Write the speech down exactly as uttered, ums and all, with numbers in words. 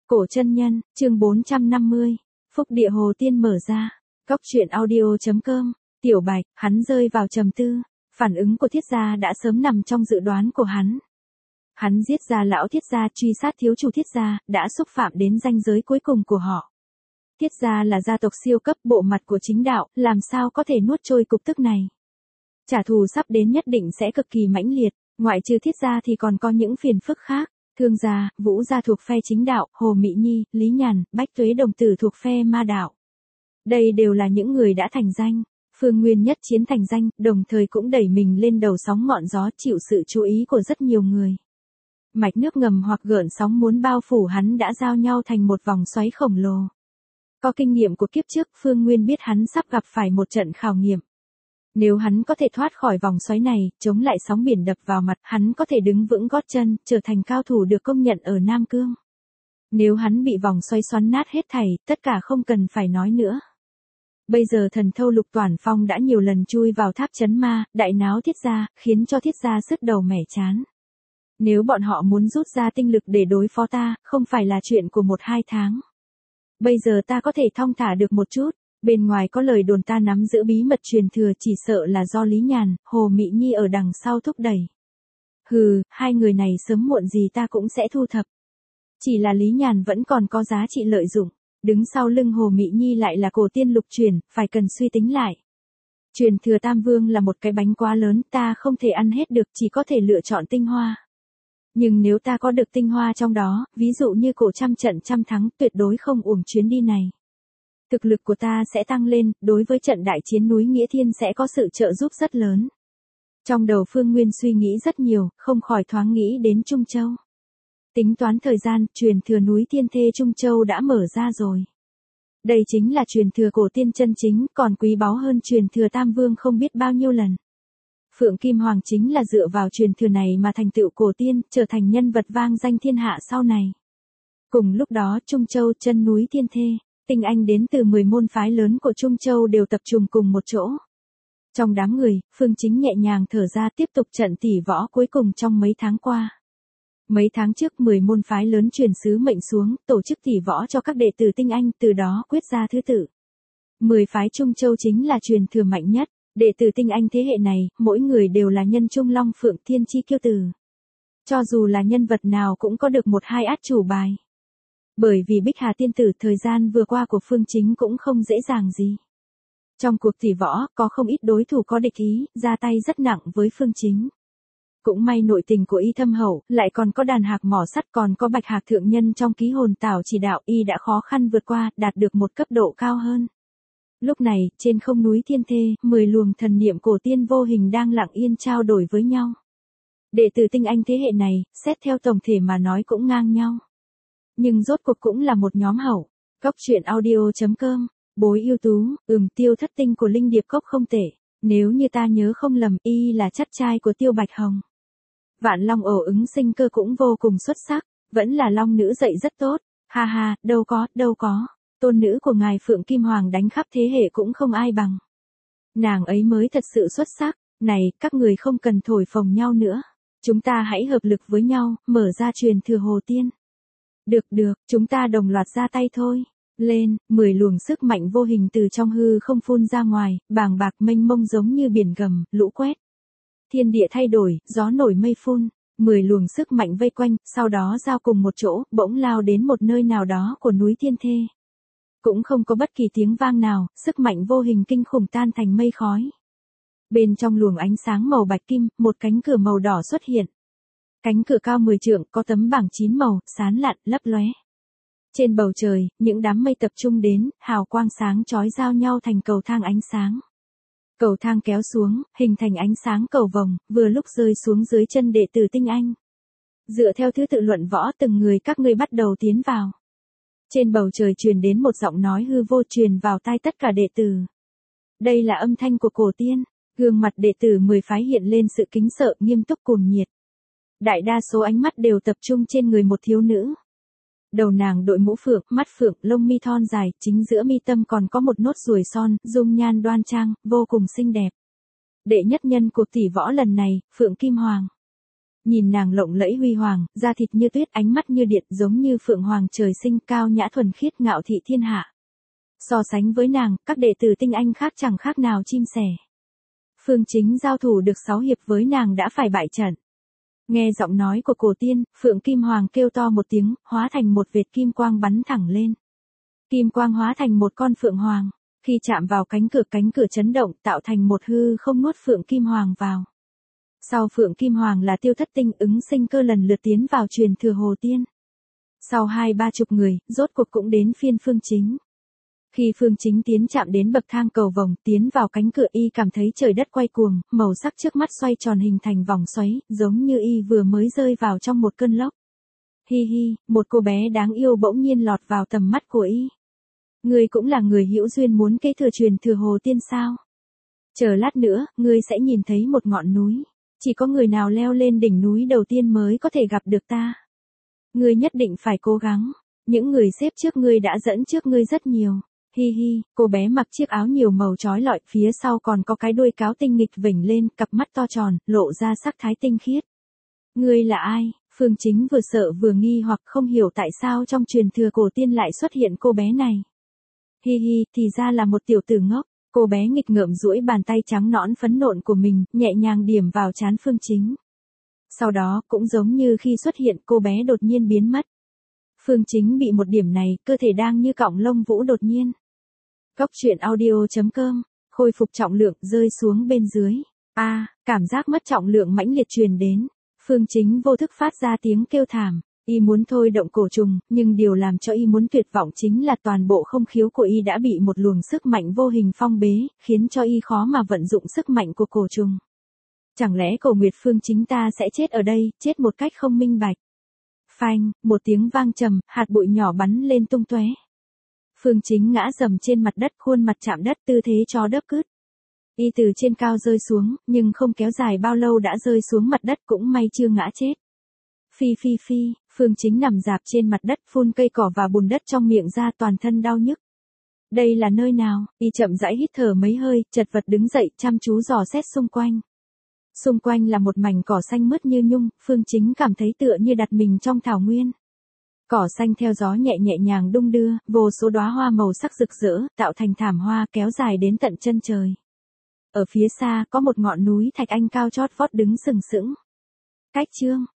Cổ chân nhân, chương bốn trăm năm mươi, Phúc địa Hồ Tiên mở ra. Cóc truyện audio.com, Tiểu Bạch, hắn rơi vào trầm tư, phản ứng của Thiết gia đã sớm nằm trong dự đoán của hắn. Hắn giết ra lão Thiết gia, truy sát thiếu chủ Thiết gia, đã xúc phạm đến ranh giới cuối cùng của họ. Thiết gia là gia tộc siêu cấp, bộ mặt của chính đạo, làm sao có thể nuốt trôi cục tức này. Trả thù sắp đến nhất định sẽ cực kỳ mãnh liệt, ngoại trừ Thiết gia thì còn có những phiền phức khác. Thương gia, Vũ gia thuộc phe chính đạo, Hồ Mị Nhi, Lý Nhàn, Bách Tuế đồng tử thuộc phe ma đạo. Đây đều là những người đã thành danh. Phương Nguyên nhất chiến thành danh, đồng thời cũng đẩy mình lên đầu sóng ngọn gió, chịu sự chú ý của rất nhiều người. Mạch nước ngầm hoặc gợn sóng muốn bao phủ hắn đã giao nhau thành một vòng xoáy khổng lồ. Có kinh nghiệm của kiếp trước, Phương Nguyên biết hắn sắp gặp phải một trận khảo nghiệm. Nếu hắn có thể thoát khỏi vòng xoáy này, chống lại sóng biển đập vào mặt, hắn có thể đứng vững gót chân, trở thành cao thủ được công nhận ở Nam Cương. Nếu hắn bị vòng xoáy xoắn nát hết thảy, tất cả không cần phải nói nữa. Bây giờ thần thâu Lục Toản Phong đã nhiều lần chui vào tháp chấn ma, đại náo Thiết gia, khiến cho Thiết gia sứt đầu mẻ chán. Nếu bọn họ muốn rút ra tinh lực để đối phó ta, không phải là chuyện của một hai tháng. Bây giờ ta có thể thong thả được một chút. Bên ngoài có lời đồn ta nắm giữ bí mật truyền thừa, chỉ sợ là do Lý Nhàn, Hồ Mị Nhi ở đằng sau thúc đẩy. Hừ, hai người này sớm muộn gì ta cũng sẽ thu thập. Chỉ là Lý Nhàn vẫn còn có giá trị lợi dụng, đứng sau lưng Hồ Mị Nhi lại là cổ tiên lục truyền, phải cần suy tính lại. Truyền thừa Tam Vương là một cái bánh quá lớn, ta không thể ăn hết được, chỉ có thể lựa chọn tinh hoa. Nhưng nếu ta có được tinh hoa trong đó, ví dụ như cổ trăm trận trăm thắng, tuyệt đối không uổng chuyến đi này. Thực lực của ta sẽ tăng lên, đối với trận đại chiến núi Nghĩa Thiên sẽ có sự trợ giúp rất lớn. Trong đầu Phương Nguyên suy nghĩ rất nhiều, không khỏi thoáng nghĩ đến Trung Châu. Tính toán thời gian, truyền thừa núi Thiên Thê Trung Châu đã mở ra rồi. Đây chính là truyền thừa cổ tiên chân chính, còn quý báu hơn truyền thừa Tam Vương không biết bao nhiêu lần. Phượng Kim Hoàng chính là dựa vào truyền thừa này mà thành tựu cổ tiên, trở thành nhân vật vang danh thiên hạ sau này. Cùng lúc đó Trung Châu, chân núi Thiên Thê, tinh anh đến từ mười môn phái lớn của Trung Châu đều tập trung cùng một chỗ. Trong đám người, Phương Chính nhẹ nhàng thở ra, tiếp tục trận tỷ võ cuối cùng trong mấy tháng qua. Mấy tháng trước mười môn phái lớn truyền sứ mệnh xuống, tổ chức tỷ võ cho các đệ tử tinh anh, từ đó quyết ra thứ tự. mười phái Trung Châu chính là truyền thừa mạnh nhất, đệ tử tinh anh thế hệ này, mỗi người đều là nhân trung long phượng thiên chi kiêu tử. Cho dù là nhân vật nào cũng có được một hai át chủ bài. Bởi vì Bích Hà tiên tử thời gian vừa qua của Phương Chính cũng không dễ dàng gì. Trong cuộc tỷ võ, có không ít đối thủ có địch ý, ra tay rất nặng với Phương Chính. Cũng may nội tình của y thâm hậu, lại còn có đàn hạc mỏ sắt, còn có Bạch Hạc thượng nhân trong ký hồn tảo chỉ đạo, y đã khó khăn vượt qua, đạt được một cấp độ cao hơn. Lúc này, trên không núi Thiên Thê, mười luồng thần niệm cổ tiên vô hình đang lặng yên trao đổi với nhau. Đệ tử tinh anh thế hệ này, xét theo tổng thể mà nói cũng ngang nhau. Nhưng rốt cuộc cũng là một nhóm hậu. Cóc truyện audio.com, bối ưu tú, ừm Tiêu Thất Tinh của Linh Điệp Cốc không tệ. Nếu như ta nhớ không lầm, y là chắt trai của Tiêu Bạch Hồng. Vạn Long ổ ứng sinh cơ cũng vô cùng xuất sắc, vẫn là Long nữ dạy rất tốt. Ha ha, đâu có, đâu có. Tôn nữ của ngài Phượng Kim Hoàng đánh khắp thế hệ cũng không ai bằng. Nàng ấy mới thật sự xuất sắc. Này, các người không cần thổi phồng nhau nữa. Chúng ta hãy hợp lực với nhau, mở ra truyền thừa Hồ Tiên. Được được, chúng ta đồng loạt ra tay thôi. Lên, mười luồng sức mạnh vô hình từ trong hư không phun ra ngoài, bàng bạc mênh mông giống như biển gầm, lũ quét. Thiên địa thay đổi, gió nổi mây phun, mười luồng sức mạnh vây quanh, sau đó giao cùng một chỗ, bỗng lao đến một nơi nào đó của núi Thiên Thê. Cũng không có bất kỳ tiếng vang nào, sức mạnh vô hình kinh khủng tan thành mây khói. Bên trong luồng ánh sáng màu bạch kim, một cánh cửa màu đỏ xuất hiện. Cánh cửa cao mười trượng, có tấm bảng chín màu, sáng lạn, lấp lóe. Trên bầu trời, những đám mây tập trung đến, hào quang sáng chói giao nhau thành cầu thang ánh sáng. Cầu thang kéo xuống, hình thành ánh sáng cầu vồng, vừa lúc rơi xuống dưới chân đệ tử tinh anh. Dựa theo thứ tự luận võ, từng người các ngươi bắt đầu tiến vào. Trên bầu trời truyền đến một giọng nói hư vô, truyền vào tai tất cả đệ tử. Đây là âm thanh của cổ tiên, gương mặt đệ tử mười phái hiện lên sự kính sợ, nghiêm túc cuồng nhiệt. Đại đa số ánh mắt đều tập trung trên người một thiếu nữ. Đầu nàng đội mũ phượng, mắt phượng, lông mi thon dài, chính giữa mi tâm còn có một nốt ruồi son, dung nhan đoan trang, vô cùng xinh đẹp. Đệ nhất nhân cuộc tỷ võ lần này, Phượng Kim Hoàng. Nhìn nàng lộng lẫy huy hoàng, da thịt như tuyết, ánh mắt như điện, giống như phượng hoàng trời sinh, cao nhã thuần khiết, ngạo thị thiên hạ. So sánh với nàng, các đệ tử tinh anh khác chẳng khác nào chim sẻ. Phương Chính giao thủ được sáu hiệp với nàng đã phải bại trận. Nghe giọng nói của cổ tiên, Phượng Kim Hoàng kêu to một tiếng, hóa thành một vệt kim quang bắn thẳng lên. Kim quang hóa thành một con phượng hoàng, khi chạm vào cánh cửa, cánh cửa chấn động, tạo thành một hư không nuốt Phượng Kim Hoàng vào. Sau Phượng Kim Hoàng là Tiêu Thất Tinh, Ứng Sinh Cơ lần lượt tiến vào truyền thừa Hồ Tiên. Sau hai ba chục người, rốt cuộc cũng đến phiên Phương Chính. Khi Phương Chính tiến chạm đến bậc thang cầu vồng, tiến vào cánh cửa, y cảm thấy trời đất quay cuồng, màu sắc trước mắt xoay tròn hình thành vòng xoáy, giống như y vừa mới rơi vào trong một cơn lốc. Hi hi, một cô bé đáng yêu bỗng nhiên lọt vào tầm mắt của y. Ngươi cũng là người hữu duyên muốn kế thừa truyền thừa Hồ Tiên sao? Chờ lát nữa, ngươi sẽ nhìn thấy một ngọn núi. Chỉ có người nào leo lên đỉnh núi đầu tiên mới có thể gặp được ta. Ngươi nhất định phải cố gắng. Những người xếp trước ngươi đã dẫn trước ngươi rất nhiều. Hi hi, cô bé mặc chiếc áo nhiều màu chói lọi, phía sau còn có cái đuôi cáo tinh nghịch vểnh lên, cặp mắt to tròn, lộ ra sắc thái tinh khiết. Ngươi là ai? Phương Chính vừa sợ vừa nghi hoặc không hiểu tại sao trong truyền thừa cổ tiên lại xuất hiện cô bé này. Hi hi, thì ra là một tiểu tử ngốc. Cô bé nghịch ngợm duỗi bàn tay trắng nõn phấn nộn của mình, nhẹ nhàng điểm vào trán Phương Chính. Sau đó, cũng giống như khi xuất hiện, cô bé đột nhiên biến mất. Phương Chính bị một điểm này, cơ thể đang như cọng lông vũ đột nhiên. Cốc truyện audio chấm com, khôi phục trọng lượng, rơi xuống bên dưới. A, à, cảm giác mất trọng lượng mãnh liệt truyền đến. Phương Chính vô thức phát ra tiếng kêu thảm. Y muốn thôi động cổ trùng, nhưng điều làm cho y muốn tuyệt vọng chính là toàn bộ không khiếu của y đã bị một luồng sức mạnh vô hình phong bế, khiến cho y khó mà vận dụng sức mạnh của cổ trùng. Chẳng lẽ Cổ Nguyệt Phương Chính ta sẽ chết ở đây, chết một cách không minh bạch. Phanh, một tiếng vang trầm, hạt bụi nhỏ bắn lên tung tóe. Phương Chính ngã rầm trên mặt đất, khuôn mặt chạm đất, tư thế chó đớp cứt. Y từ trên cao rơi xuống, nhưng không kéo dài bao lâu đã rơi xuống mặt đất, cũng may chưa ngã chết. Phi phi phi, Phương Chính nằm rạp trên mặt đất, phun cây cỏ và bùn đất trong miệng ra, toàn thân đau nhức. Đây là nơi nào? Y chậm rãi hít thở mấy hơi, chật vật đứng dậy, chăm chú dò xét xung quanh. Xung quanh là một mảnh cỏ xanh mướt như nhung, Phương Chính cảm thấy tựa như đặt mình trong thảo nguyên. Cỏ xanh theo gió nhẹ nhẹ nhàng đung đưa, vô số đóa hoa màu sắc rực rỡ, tạo thành thảm hoa kéo dài đến tận chân trời. Ở phía xa có một ngọn núi thạch anh cao chót vót đứng sừng sững. Cách chương